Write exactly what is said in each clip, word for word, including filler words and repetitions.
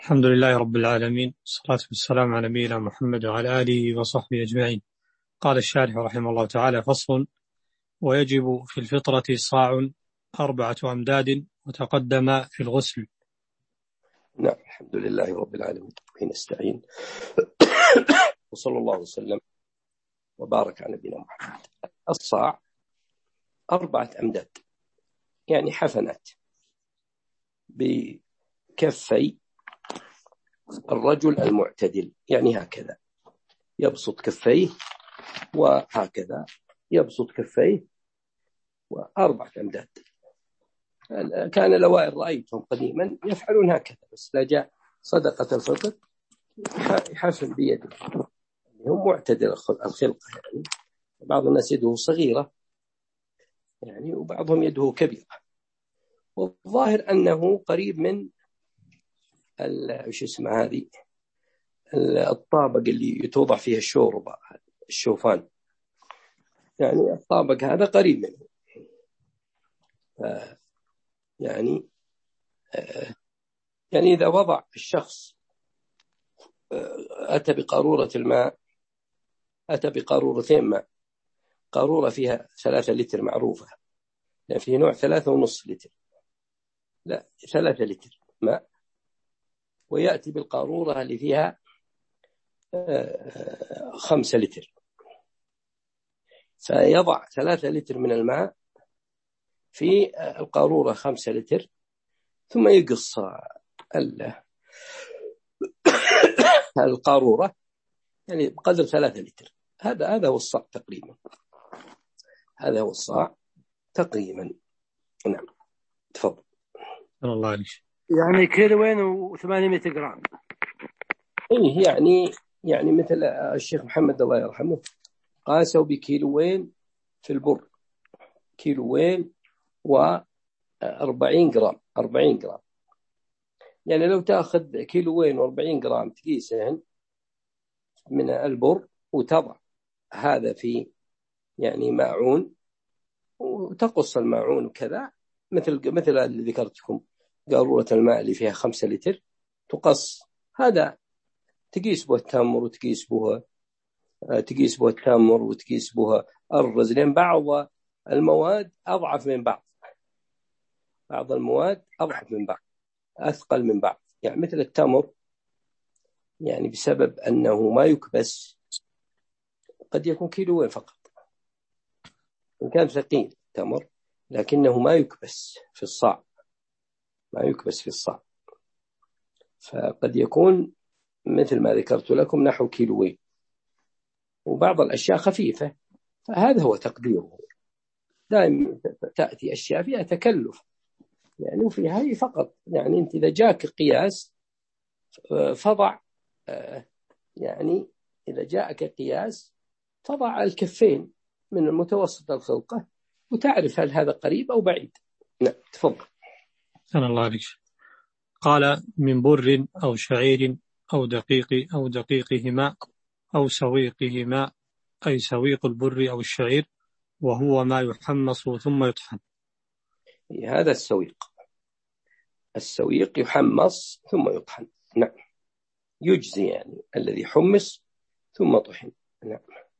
الحمد لله رب العالمين، والصلاة والسلام على نبينا محمد وعلى آله وصحبه أجمعين. قال الشارح رحمه الله تعالى: فصل: ويجب في الفطرة صاع أربعة أمداد وتقدم في الغسل. نعم، الحمد لله رب العالمين ونستعين وصلى الله وسلم وبارك على نبينا محمد. الصاع أربعة أمداد، يعني حفنات بكفي الرجل المعتدل، يعني هكذا يبسط كفيه وهكذا يبسط كفيه، وأربعة أمداد. كان الأوائل رأيتهم قديما يفعلون هكذا، بس لا جاء صدقة الفطر يحفن بيده، هم معتدل الخلقة، يعني بعض الناس يده صغيرة يعني وبعضهم يده كبيرة، والظاهر أنه قريب من ايش اسمه هذه الطابق اللي يتوضع فيها الشوربة، الشوفان، يعني الطابق هذا قريب منه. يعني يعني إذا وضع الشخص أتى بقارورة الماء، أتى بقارورتين ماء، قارورة فيها ثلاثة لتر معروفة، يعني فيه نوع ثلاثة ونص لتر، لا ثلاثة لتر ماء، ويأتي بالقارورة اللي فيها خمسة لتر، فيضع ثلاثة لتر من الماء في القارورة خمسة لتر، ثم يقص القارورة يعني بقدر ثلاثة لتر. هذا هذا هو الصاع تقريبا، هذا هو الصاع تقريبا. نعم، تفضل. الله عليك. يعني كيلوين وثمانمائة جرام. إيه يعني يعني مثل الشيخ محمد الله يرحمه قاسوا بكيلوين في البر، كيلوين وأربعين جرام، أربعين جرام. يعني لو تأخذ كيلوين وأربعين جرام تقيسهن من البر وتضع هذا في يعني معون وتقص الماعون وكذا، مثل مثل اللي ذكرتكم قارورة الماء اللي فيها خمسة لتر تقص، هذا تقيس به التمر وتقيس به تقيس به التمر وتقيس به الرز، لأن بعض المواد أضعف من بعض، بعض المواد أضعف من بعض، أثقل من بعض، يعني مثل التمر، يعني بسبب أنه ما يكبس قد يكون كيلوين فقط إن كان ثقيل التمر، لكنه ما يكبس في الصاع، ما يكبس في الصاع، فقد يكون مثل ما ذكرت لكم نحو كيلوين، وبعض الأشياء خفيفة، فهذا هو تقديره. دائما تأتي أشياء فيها تكلف يعني، وفي هذه فقط يعني أنت إذا جاك قياس فضع، يعني إذا جاءك قياس فضع الكفين من المتوسط الخلقة وتعرف هل هذا قريب أو بعيد. نعم، تفضل. أنا الله عليك. قال: من بر أو شعير أو دقيق أو دقيقهما أو سويقهما، أي سويق البر أو الشعير، وهو ما يحمص ثم يطحن. هذا السويق، السويق يحمص ثم يطحن. نعم، يجزي يعني الذي حمص ثم طحن. نعم،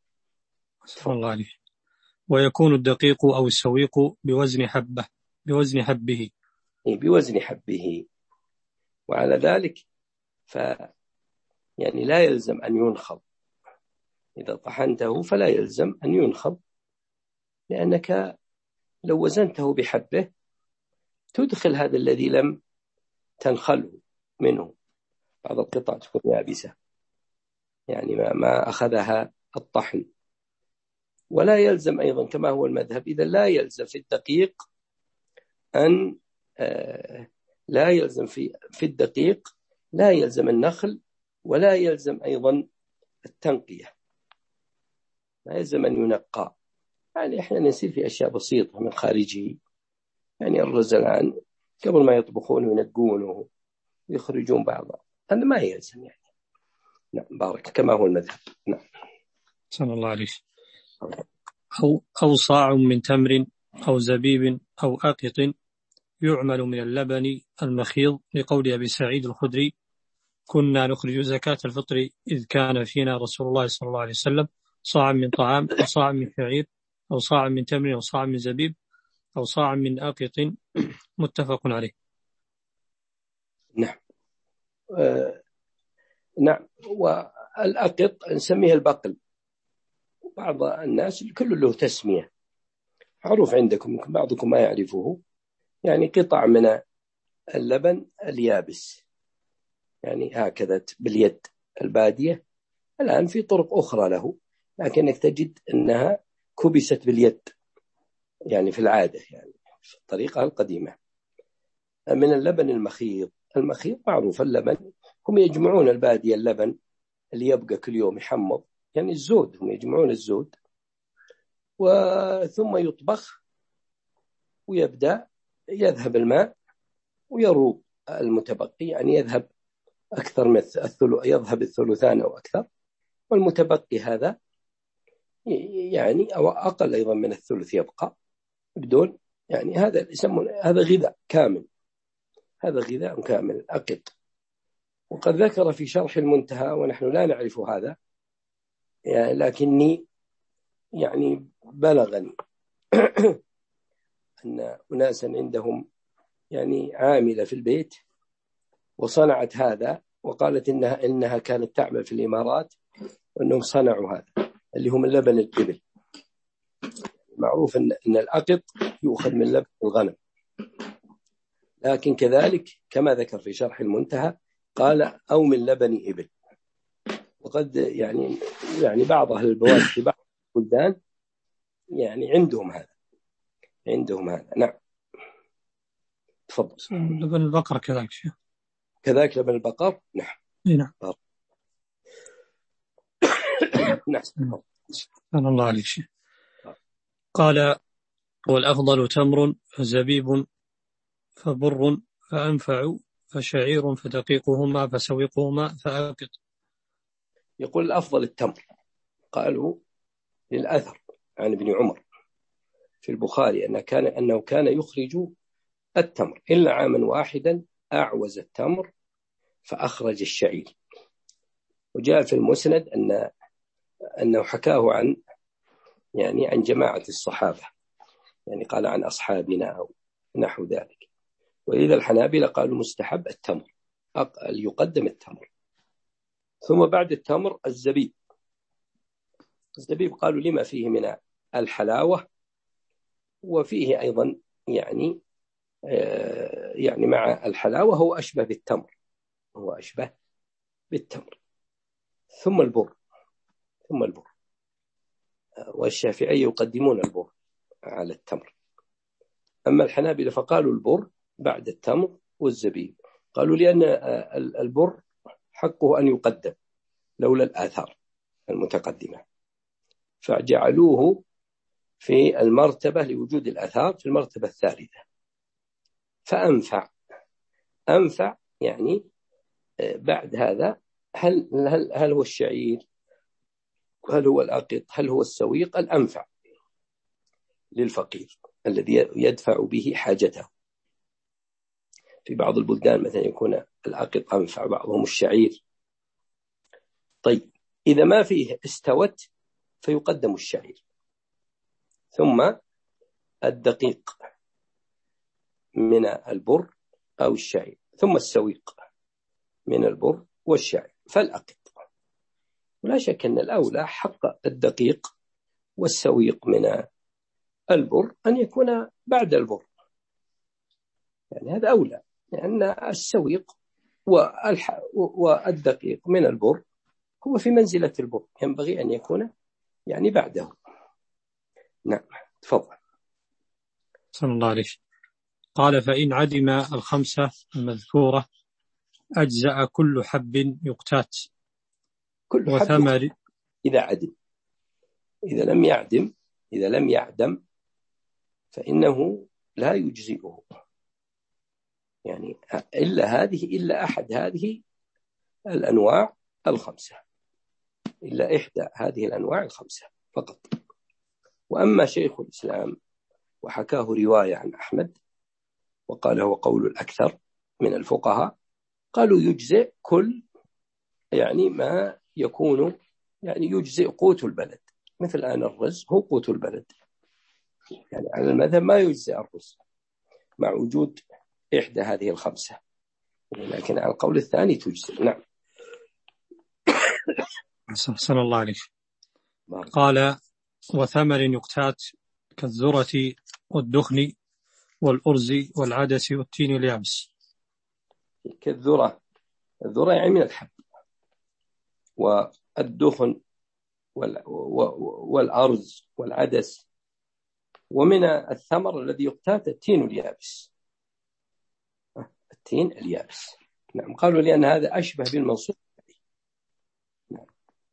الله عليك. ويكون الدقيق أو السويق بوزن حبة، بوزن حبه، بوزن حبه، وعلى ذلك ف يعني لا يلزم أن ينخض، إذا طحنته فلا يلزم أن ينخض، لأنك لو وزنته بحبه تدخل هذا الذي لم تنخله منه، بعض القطع تكون يابسة يعني ما, ما أخذها الطحن. ولا يلزم أيضا كما هو المذهب، إذا لا يلزم في الدقيق أن آه لا يلزم في في الدقيق لا يلزم النخل، ولا يلزم أيضا التنقية، لا يلزم أن ينقى. يعني أحيانا يصير في أشياء بسيطة من خارجه، يعني الرزلان قبل ما يطبخونه ينقونه ويخرجون بعضها، هذا ما يلزم يعني. نعم، بارك كما هو المذهب. نعم، صلى الله عليه. أو, أو صاع من تمر أو زبيب أو أقط يعمل من اللبن المخيض، لقول أبي سعيد الخدري: كنا نخرج زكاة الفطر إذ كان فينا رسول الله صلى الله عليه وسلم صاع من طعام أو صاع من شعير أو صاع من تمر أو صاع من زبيب أو صاع من أقط متفق عليه. نعم. آه نعم. والأقط نسميه البقل، بعض الناس كل له تسمية معروف عندكم، بعضكم ما يعرفه، يعني قطع من اللبن اليابس، يعني هكذا باليد البادية. الآن في طرق أخرى له، لكنك تجد أنها كبست باليد، يعني في العادة، يعني في الطريقة القديمة. من اللبن المخيط، المخيط معروف اللبن، هم يجمعون البادية اللبن اللي يبقى كل يوم يحمض، يعني الزود، هم يجمعون الزود وثم يطبخ ويبدأ يذهب الماء ويروب المتبقي، يعني يذهب أكثر من الثلث، يذهب الثلثان أو أكثر، والمتبقي هذا يعني أو أقل أيضا من الثلث يبقى بدون، يعني هذا يسمون هذا غذاء كامل، هذا غذاء كامل الأقط. وقد ذكر في شرح المنتهى، ونحن لا نعرف هذا يعني، لكني يعني بلغني أن أناسا عندهم يعني عاملة في البيت وصنعت هذا، وقالت إنها, إنها كانت تعمل في الإمارات، وأنهم صنعوا هذا اللي هم اللبن الإبل. معروف أن, إن الأقط يؤخذ من لبن الغنم، لكن كذلك كما ذكر في شرح المنتهى قال أو من لبن إبل. وقد يعني يعني بعض أهل البواد في بعض البلدان يعني عندهم هذا، عندهم هذا. نعم تفضل. لبن البقر كذلك شيء، كذلك لبن البقر. نعم نعم. نعم. سبحان الله عليك شيء. قال والأفضل تمر فزبيب فبر فأنفع فشعير فدقيقهما فسويقهما فأقط. يقول الأفضل التمر، قالوا للأثر عن ابن عمر في البخاري أنه كان, أنه كان يخرج التمر إلا عاما واحدا أعوز التمر فأخرج الشعير. وجاء في المسند أن أنه حكاه عن يعني عن جماعة الصحابة، يعني قال عن أصحابنا أو نحو ذلك. وإذا الحنابلة قالوا مستحب التمر، يقدم التمر، ثم بعد التمر الزبيب. الزبيب قالوا لما فيه من الحلاوة، وفيه أيضا يعني آه يعني مع الحلاوة هو أشبه بالتمر، هو أشبه بالتمر. ثم البر، ثم البر، والشافعي يقدمون البر على التمر. أما الحنابلة فقالوا البر بعد التمر والزبيب، قالوا لأن البر حقه أن يقدم لولا الآثار المتقدمة، فجعلوه في المرتبة لوجود الآثار في المرتبة الثالثة. فأنفع، أنفع يعني بعد هذا هل, هل, هل هو الشعير، هل هو الأقط، هل هو السويق؟ الأنفع للفقير الذي يدفع به حاجته. في بعض البلدان مثلا يكون الأقط أنفع، بعضهم الشعير. طيب إذا ما فيه استوت فيقدم الشعير، ثم الدقيق من البر أو الشعير، ثم السويق من البر والشعير، فالأقط. ولا شك أن الأولى حق الدقيق والسويق من البر أن يكون بعد البر، يعني هذا أولى، لأن السويق والدقيق من البر هو في منزلة البر، ينبغي أن يكون يعني بعده. نعم تفضل. صلى الله عليه. قال فإن عدم الخمسة المذكورة أجزأ كل حب يقتات. كل وثمر حب إذا عدم، إذا لم يعدم، إذا لم يعدم فإنه لا يجزئه، يعني إلا هذه، إلا أحد هذه الأنواع الخمسة، إلا إحدى هذه الأنواع الخمسة فقط. وأما شيخ الإسلام وحكاه رواية عن أحمد وقال هو قول الأكثر من الفقهاء، قالوا يجزئ كل يعني ما يكون يعني يجزئ قوت البلد، مثل الآن الرز هو قوت البلد، يعني على المذهب ما يجزئ الرز مع وجود إحدى هذه الخمسة، لكن على القول الثاني تجزئ. نعم. أحسن الله عليك. قال وثمر يقتات كالذرة والدخن والأرز والعدس والتين اليابس. كالذرة، الذرة يعني من الحب، والدخن والأرز والعدس، ومن الثمر الذي يقتات التين اليابس، التين اليابس. نعم. قالوا لأن هذا أشبه بالمنصوب. نعم.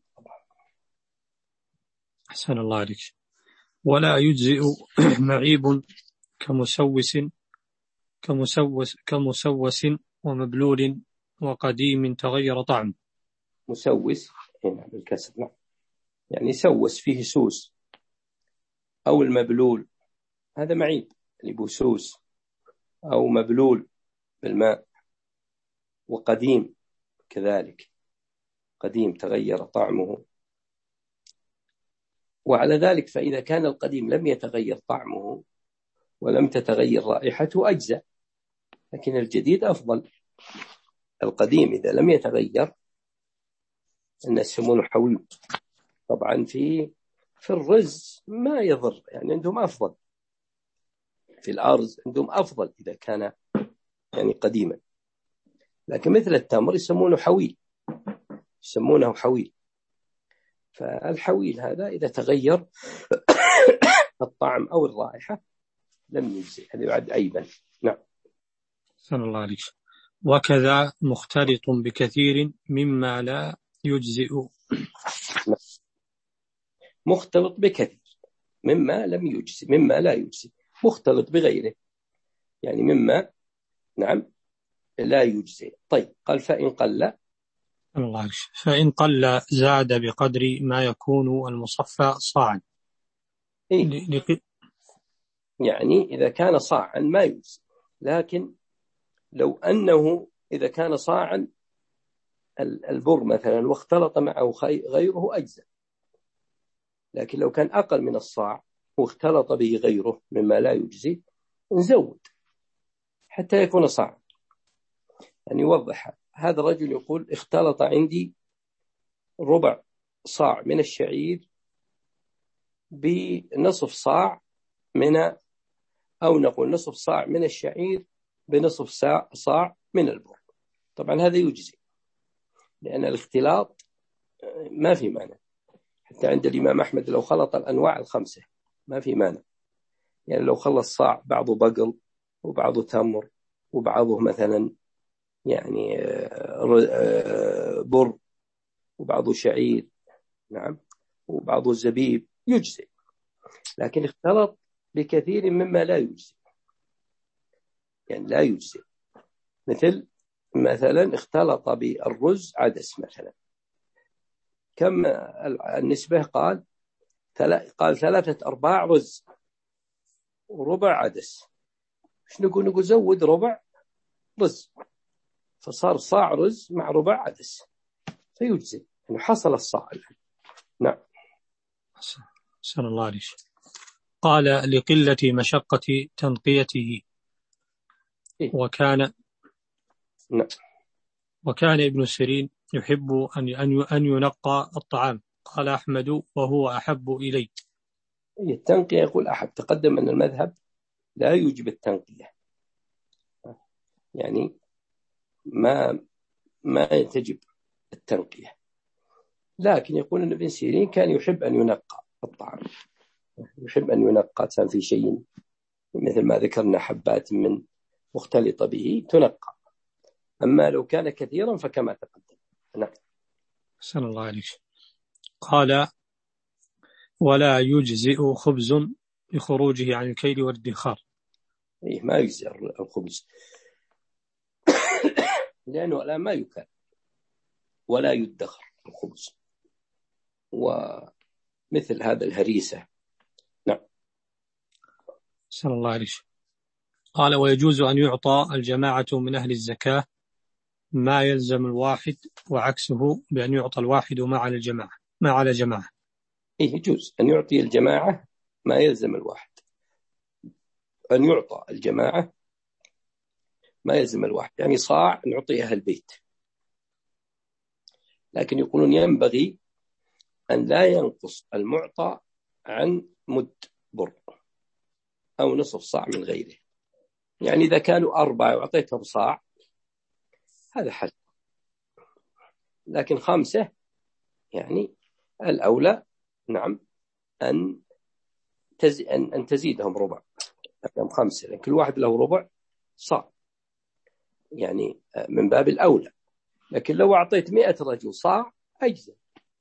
أحسن الله عليك. ولا يجزئ معيب كمسوس كمسوس كمسوس ومبلول وقديم تغير طعم. مسوس هنا بالكسر. نعم. يعني سوس فيه سوس، أو المبلول هذا معيب اللي بوسوس أو مبلول بالماء، وقديم كذلك، قديم تغير طعمه. وعلى ذلك فإذا كان القديم لم يتغير طعمه ولم تتغير رائحته أجزاء، لكن الجديد أفضل. القديم إذا لم يتغير الناس يسمونه حوي. طبعا في في الرز ما يضر، يعني عندهم أفضل، في الأرز عندهم أفضل إذا كان يعني قديما، لكن مثل التمر يسمونه حويل، يسمونه حويل. فالحويل هذا إذا تغير الطعم أو الرائحة لم يجزئ، هذا يعد عيبا. نعم. صلى الله عليه وسلم. وكذا مختلط بكثير مما لا يجزئ. مختلط بكثير مما لم يجزئ، مما لا يجزئ، مختلط بغيره يعني مما نعم لا يجزئ. طيب قال فإن قل، الله فإن قل زاد بقدر ما يكون المصفى صاعا. إيه؟ يعني إذا كان صاعا ما يجزئ، لكن لو أنه إذا كان صاعا البر مثلا واختلط معه غيره أجزاء، لكن لو كان أقل من الصاع واختلط به غيره مما لا يجزي نزود حتى يكون صاعا. يعني يوضح هذا الرجل يقول اختلط عندي ربع صاع من الشعير بنصف صاع من، أو نقول نصف صاع من الشعير بنصف صاع, صاع من البر. طبعا هذا يجزي لأن الاختلاط ما في معنى، حتى عند الإمام أحمد لو خلط الأنواع الخمسة ما في مانع. يعني لو خلص صاع بعضه بقل وبعضه تمر وبعضه مثلا يعني بر وبعضه شعير نعم وبعضه زبيب يجزي، لكن اختلط بكثير مما لا يجزي، يعني لا يجزي. مثل مثلا اختلط بالرز عدس مثلا، كم النسبة؟ قال قال ثلاثة أرباع رز وربع عدس. ايش نقول؟ نقول زود ربع رز، فصار صاع رز مع ربع عدس فيجزي، يعني حصل الصاع. نعم. صلى الله عليه وسلم. قال لقلة مشقة تنقيته. إيه؟ وكان نعم. وكان ابن سيرين يحب أن أن ينقى الطعام. قال أحمد وهو أحب إلي. التنقية يقول أحب. تقدم أن المذهب لا يوجب التنقية، يعني ما ما تجب التنقية، لكن يقول أن ابن سيرين كان يحب أن ينقى الطعام، يحب أن ينقى في شيء مثل ما ذكرنا حبات من مختلطة به تنقى، أما لو كان كثيرا فكما تقدم. نعم. صلى الله عليه وسلم. قال ولا يجزئ خبز بخروجه عن الكيل والادخار. إيه ما يجزئ الخبز لأنه الآن ما يكال ولا يدخر الخبز، ومثل هذا الهريسة. نعم. صلى الله عليه وسلم. قال ويجوز أن يعطى الجماعة من أهل الزكاة ما يلزم الواحد، وعكسه بأن يعطى الواحد ما على الجماعة ما على جماعة. إيه يجوز أن يعطي الجماعة ما يلزم الواحد، أن يعطى الجماعة ما يلزم الواحد، يعني صاع نعطيه أهل البيت، لكن يقولون ينبغي أن لا ينقص المعطى عن مد بر أو نصف صاع من غيره. يعني إذا كانوا أربعة وأعطيتهم صاع هذا حل، لكن خمسة يعني الأولى نعم أن تز... أن... أن تزيدهم ربع، يعني خمسة لأن كل واحد له ربع صاع، يعني من باب الأولى. لكن لو أعطيت مئة رجل صاع أجزاء.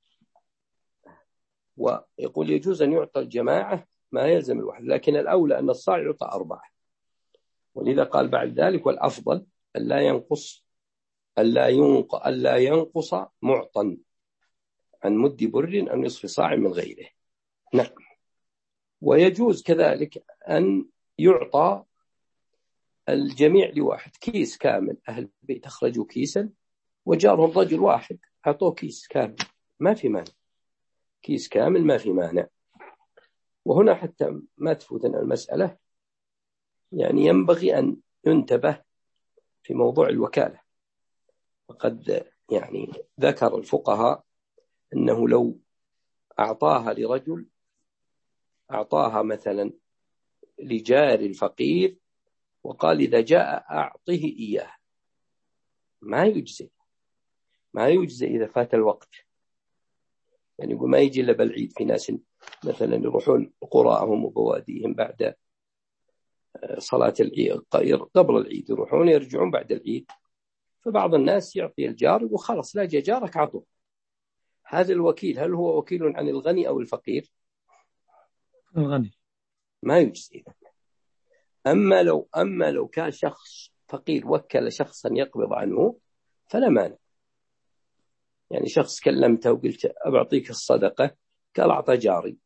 ويقول يجوز أن يعطى الجماعة ما يلزم الواحد، لكن الأولى أن الصاع يعطى أربعة. ولذا قال بعد ذلك والأفضل ألا ينقص ألا ينق ألا ينقص معطى عن مد بر أو نصف صاع من غيره. نعم. ويجوز كذلك أن يعطى الجميع لواحد، كيس كامل، أهل البيت أخرجوا كيسا وجارهم رجل واحد أعطوه كيس كامل ما في مانع، كيس كامل ما في مانع. وهنا حتى ما تفوتنا المسألة، يعني ينبغي أن ينتبه في موضوع الوكالة. وقد يعني ذكر الفقهاء أنه لو أعطاها لرجل، أعطاها مثلا لجار الفقير وقال إذا جاء أعطه إياه، ما يجزي ما يجزي إذا فات الوقت. يعني يقول ما يجي إلا بالعيد. في ناس مثلا يروحون قراءهم وبواديهم بعد صلاة العيد قبل العيد، يروحون يرجعون بعد العيد، فبعض الناس يعطي الجار وخلص لا جاء جارك عطوه. هذا الوكيل هل هو وكيل عن الغني أو الفقير؟ الغني. ما يجزي. أما لو أما لو كان شخص فقير وكل شخصا يقبض عنه فلا مانع. يعني شخص كلمته وقلت أبعطيك الصدقة، قال أعطى جاري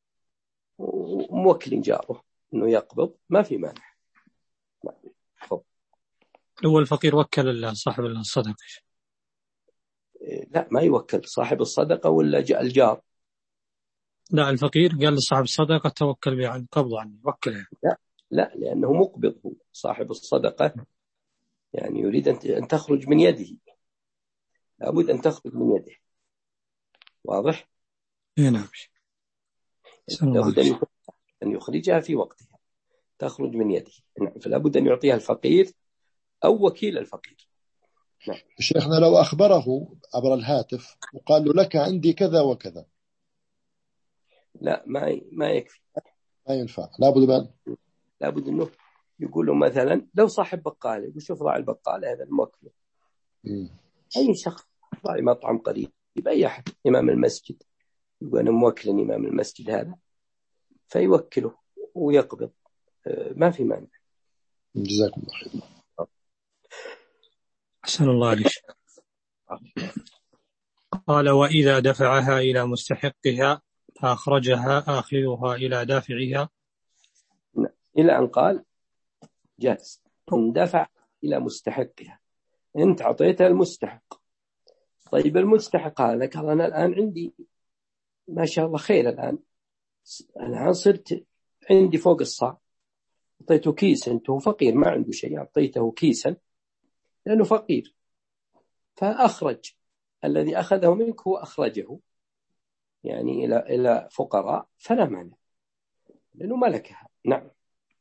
وموكل جاره إنه يقبض، ما في مانع. هو الفقير وكل صاحب الصدقة؟ لا ما يوكل صاحب الصدقة ولا جاء الجار. لا الفقير قال لصاحب الصدقة توكل بي عن قبض عني وكله. لا لا لأنه مقبض هو صاحب الصدقة، يعني يريد أن تخرج من يده، لابد أن تخرج من يده. واضح؟ نعم. لابد أن يخرجها في وقتها، تخرج من يده. فلا بد أن يعطيها الفقير أو وكيل الفقير. نعم. شيخنا لو أخبره عبر الهاتف وقال له لك عندي كذا وكذا، لا ما ما يكفي، ما ينفع، لابد بأن لابد أنه يقول له مثلا لو صاحب بقالة يقول شوف راعي البقالة هذا الموكل، أي شخص راعي مطعم قريب، أي أحد، إمام المسجد يقول أنا موكل إمام المسجد هذا، فيوكله ويقبض، ما في مانع. جزاكم الله خير. أحسن الله عليك. قال وإذا دفعها إلى مستحقها فأخرجها آخذها إلى دافعها، إلى أن قال جاز إن دفع إلى مستحقها، أنت عطيتها المستحق. طيب المستحق هذا قال أنا الآن عندي ما شاء الله خير، الآن الآن صرت عندي فوق الصاع، أعطيته كيسا، أنت هو فقير ما عنده شيء، أعطيته كيسا لأنه فقير، فأخرج الذي أخذه منك هو أخرجه يعني إلى إلى فقراء، فلا مانع لأنه ملكها. نعم.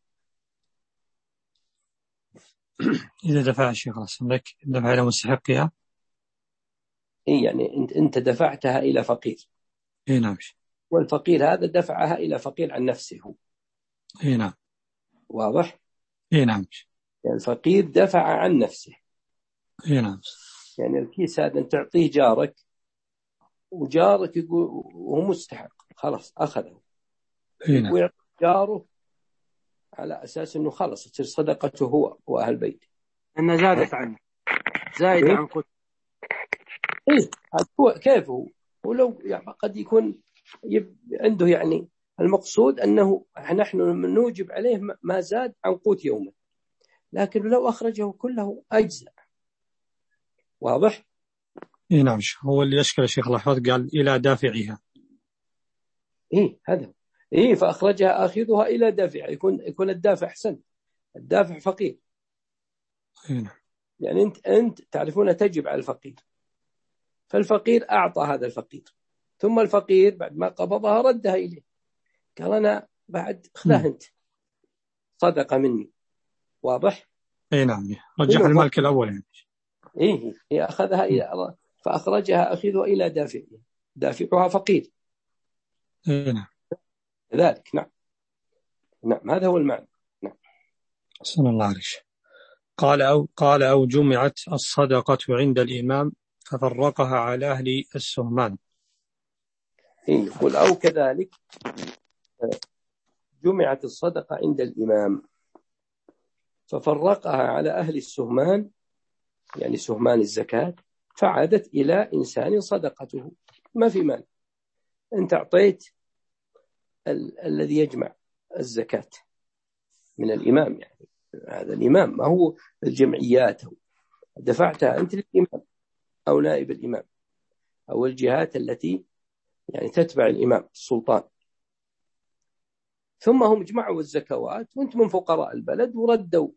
إذا دفع الشيخ رسم لك دفع إلى مستحقها، إيه يعني أنت أنت دفعتها إلى فقير، إيه نعم، والفقير هذا دفعها إلى فقير عن نفسه، إيه نعم. واضح؟ إيه نعم. يعني الفقير دفع عن نفسه، إيه نعم. يعني الكيس هذا أنت تعطيه جارك وجارك يقول وهو مستحق خلاص أخذه، إيه نعم. ويعطي جاره على أساس أنه خلص تصير صدقته هو وأهل بيته، أنه زادت عنه، زايد إيه؟ عن قد. إيه هو كيف هو ولو يعني قد يكون عنده يعني المقصود أنه نحن نوجب عليه ما زاد عن قوت يومه، لكن لو أخرجه كله أجزاء. واضح؟ إيه نعم، هو اللي يشكل الشيخ الأحوط قال إلى دافعها. إيه هذا إيه فأخرجها آخذها إلى دافع، يكون يكون الدافع أحسن، الدافع فقير. إيه نعم. يعني أنت أنت تعرفون تجب على الفقير، فالفقير أعطى هذا الفقير، ثم الفقير بعد ما قبضها ردها إليه، قال أنا بعد خذها أنت صدقة مني. واضح؟ إيه نعم، رجح المالك الأول يعني. إيه هي أخذها إلى فأخرجها أخذها إلى دافعها، دافعها فقير. إيه نعم. ذلك نعم نعم هذا هو المعنى. نعم. صلى الله عليه وسلم. قال أو قال أو جمعت الصدقة عند الإمام ففرقها على أهل السهمان. إيه يقول أو كذلك جمعت الصدقة عند الإمام ففرقها على أهل السهمان، يعني سهمان الزكاة، فعادت إلى إنسان صدقته. ما في مال، أنت أعطيت ال- الذي يجمع الزكاة من الإمام، يعني هذا الإمام ما هو الجمعيات، دفعتها أنت للإمام أو نائب الإمام أو الجهات التي يعني تتبع الإمام السلطان، ثم هم جمعوا الزكوات وانت من فقراء البلد وردوا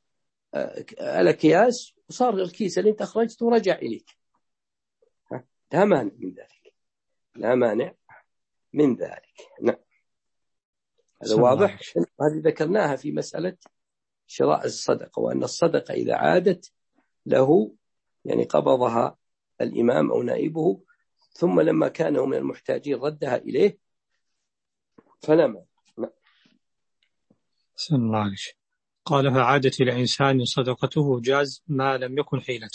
الأكياس وصار الكيس اللي انت أخرجته ورجع إليك، لا مانع من ذلك، لا مانع من ذلك. نعم هذا واضح. هذه ذكرناها في مسألة شراء الصدقة، وأن الصدقة إذا عادت له يعني قبضها الإمام أو نائبه، ثم لما كانوا من المحتاجين ردها إليه فلا مانع. نعم. صلى الله عليه وسلم. قال فعادت إلى إنسان صدقته جاز ما لم يكن حيلة.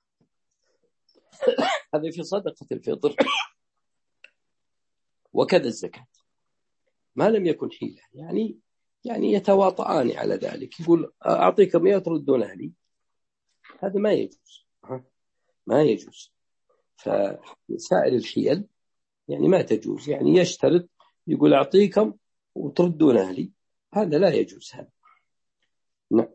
هذا في صدقة الفطر وكذا الزكاة ما لم يكن حيلة، يعني يعني يتواطئان على ذلك، يقول أعطيك مئة تردونها لي، هذا ما يجوز، ما يجوز. فسائر الحيل يعني ما تجوز، يعني يشترط يقول أعطيكم وتردونها لي، هذا لا يجوز هذا. نعم.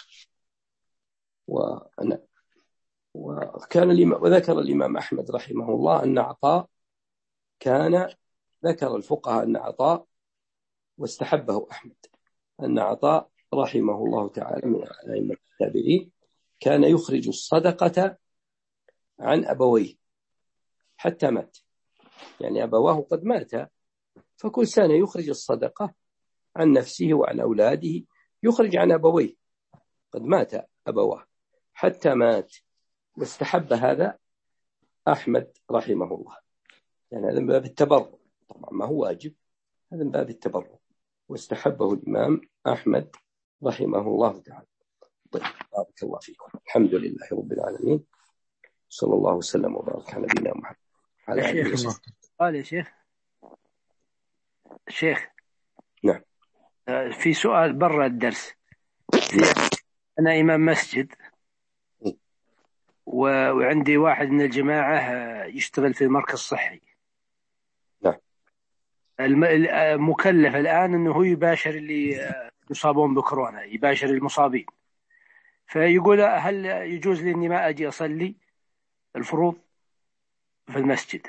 ونعم. وكان الإمام وذكر الإمام أحمد رحمه الله أن عطاء كان ذكر الفقهاء أن عطاء واستحبه أحمد أن عطاء رحمه الله تعالى من أئمة التابعين كان يخرج الصدقة عن أبويه حتى مات، يعني أبواه قد ماتا، فكل سنة يخرج الصدقة عن نفسه وعن أولاده، يخرج عن أبويه قد مات أبواه حتى مات، واستحب هذا أحمد رحمه الله، يعني هذا من باب التبرع، طبعا ما هو واجب، هذا من باب التبرع، واستحبه الإمام أحمد رحمه الله تعالى. طيب بارك الله فيكم، الحمد لله رب العالمين، صلى الله وسلم وبارك على نبينا محمد على آله وصحبه. قال يا شيخ شيخ نعم. في سؤال برا الدرس. أنا إمام مسجد وعندي واحد من الجماعة يشتغل في المركز الصحي. نعم. المكلف الآن أنه هو يباشر اللي يصابون بكورونا، يباشر المصابين، فيقول هل يجوز لي أني ما أجي أصلي الفروض في المسجد؟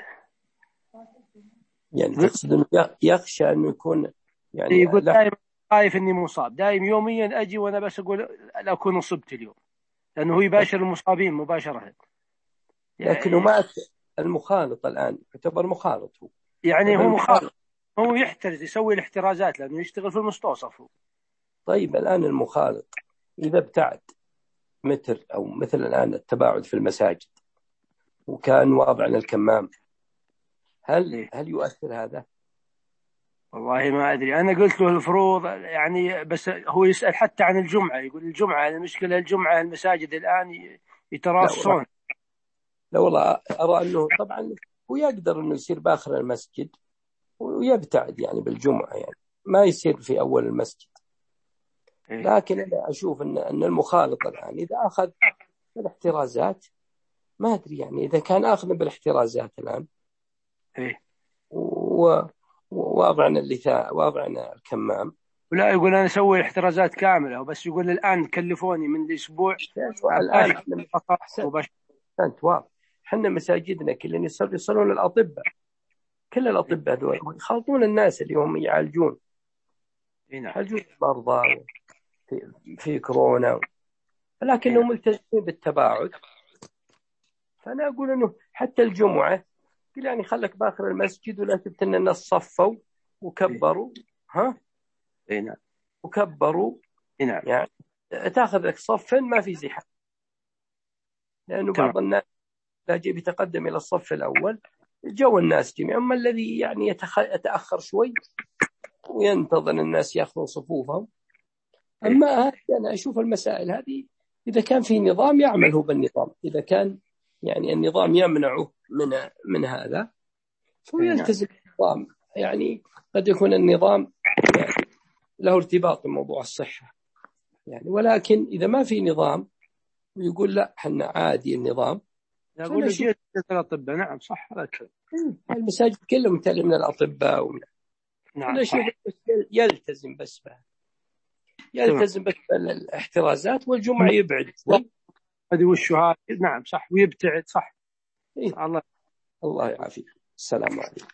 يعني تقصد يخشى أنه يكون يعني يقول دائما خايف أني مصاب، دائما يوميا أجي وأنا بس أقول لا أكون أصبت اليوم، لأنه هو يباشر المصابين مباشرة. لكنه ما المخالط الآن يعتبر مخالط، هو يعني هو مخالط، هو يحترز يسوي الاحترازات لأنه يشتغل في المستوصف. طيب الآن المخالط إذا ابتعد متر أو مثل الآن التباعد في المساجد وكان واضعنا الكمام، هل هل يؤثر هذا؟ والله ما أدري، أنا قلت له الفروض يعني، بس هو يسأل حتى عن الجمعة، يقول الجمعة المشكلة، الجمعة المساجد الآن يتراصون. لا والله أرى أنه طبعا هو يقدر أنه يصير بآخر المسجد ويبتعد يعني بالجمعة، يعني ما يصير في أول المسجد. لكن أنا أشوف أن أن المخالط الآن إذا أخذ بالاحترازات، ما أدري يعني إذا كان أخذ بالاحترازات الآن ووضعنا اللثاء ووضعنا الكمام، ولا يقول أنا أسوي الاحترازات كاملة، وبس يقول الآن كلفوني من الأسبوع الآن كانت واضح. حنا مساجدنا كل اللي يصلون يصلون الأطباء، كل الأطباء دول يخلطون الناس اللي هم يعالجون يعالجون المرضى في, في كورونا، لكنهم ملتزمين بالتباعد. فأنا أقول إنه حتى الجمعة قل يعني خلك باخر المسجد ولا تبتن الناس صفوا وكبروا ها نعم وكبروا نعم يعني تاخذ لك صف ما في زحام، لأنه تمام. بعض الناس لا يجب يتقدم إلى الصف الأول جو الناس جميعا، أما الذي يعني يتخ... يتأخر شوي وينتظر الناس يأخذون صفوفهم. أما هذه أنا أشوف المسائل هذه إذا كان في نظام يعمل هو بالنظام، إذا كان يعني النظام يمنعه من من هذا فهو يلتزم بالنظام. يعني قد يكون النظام يعني له ارتباط بموضوع الصحة يعني، ولكن إذا ما في نظام ويقول لا حنا عادي النظام، يقول جيت الأطباء. نعم صح هذا الكلام. المساجد كلهم تلي من الأطباء ومن نعم أنا أشوف يلتزم بس به يلتزم بس بالاحترازات، والجمعة يبعد شوي. هذه والشهادة. نعم صح ويبتعد. صح. إيه؟ الله الله يعافيك. السلام عليكم.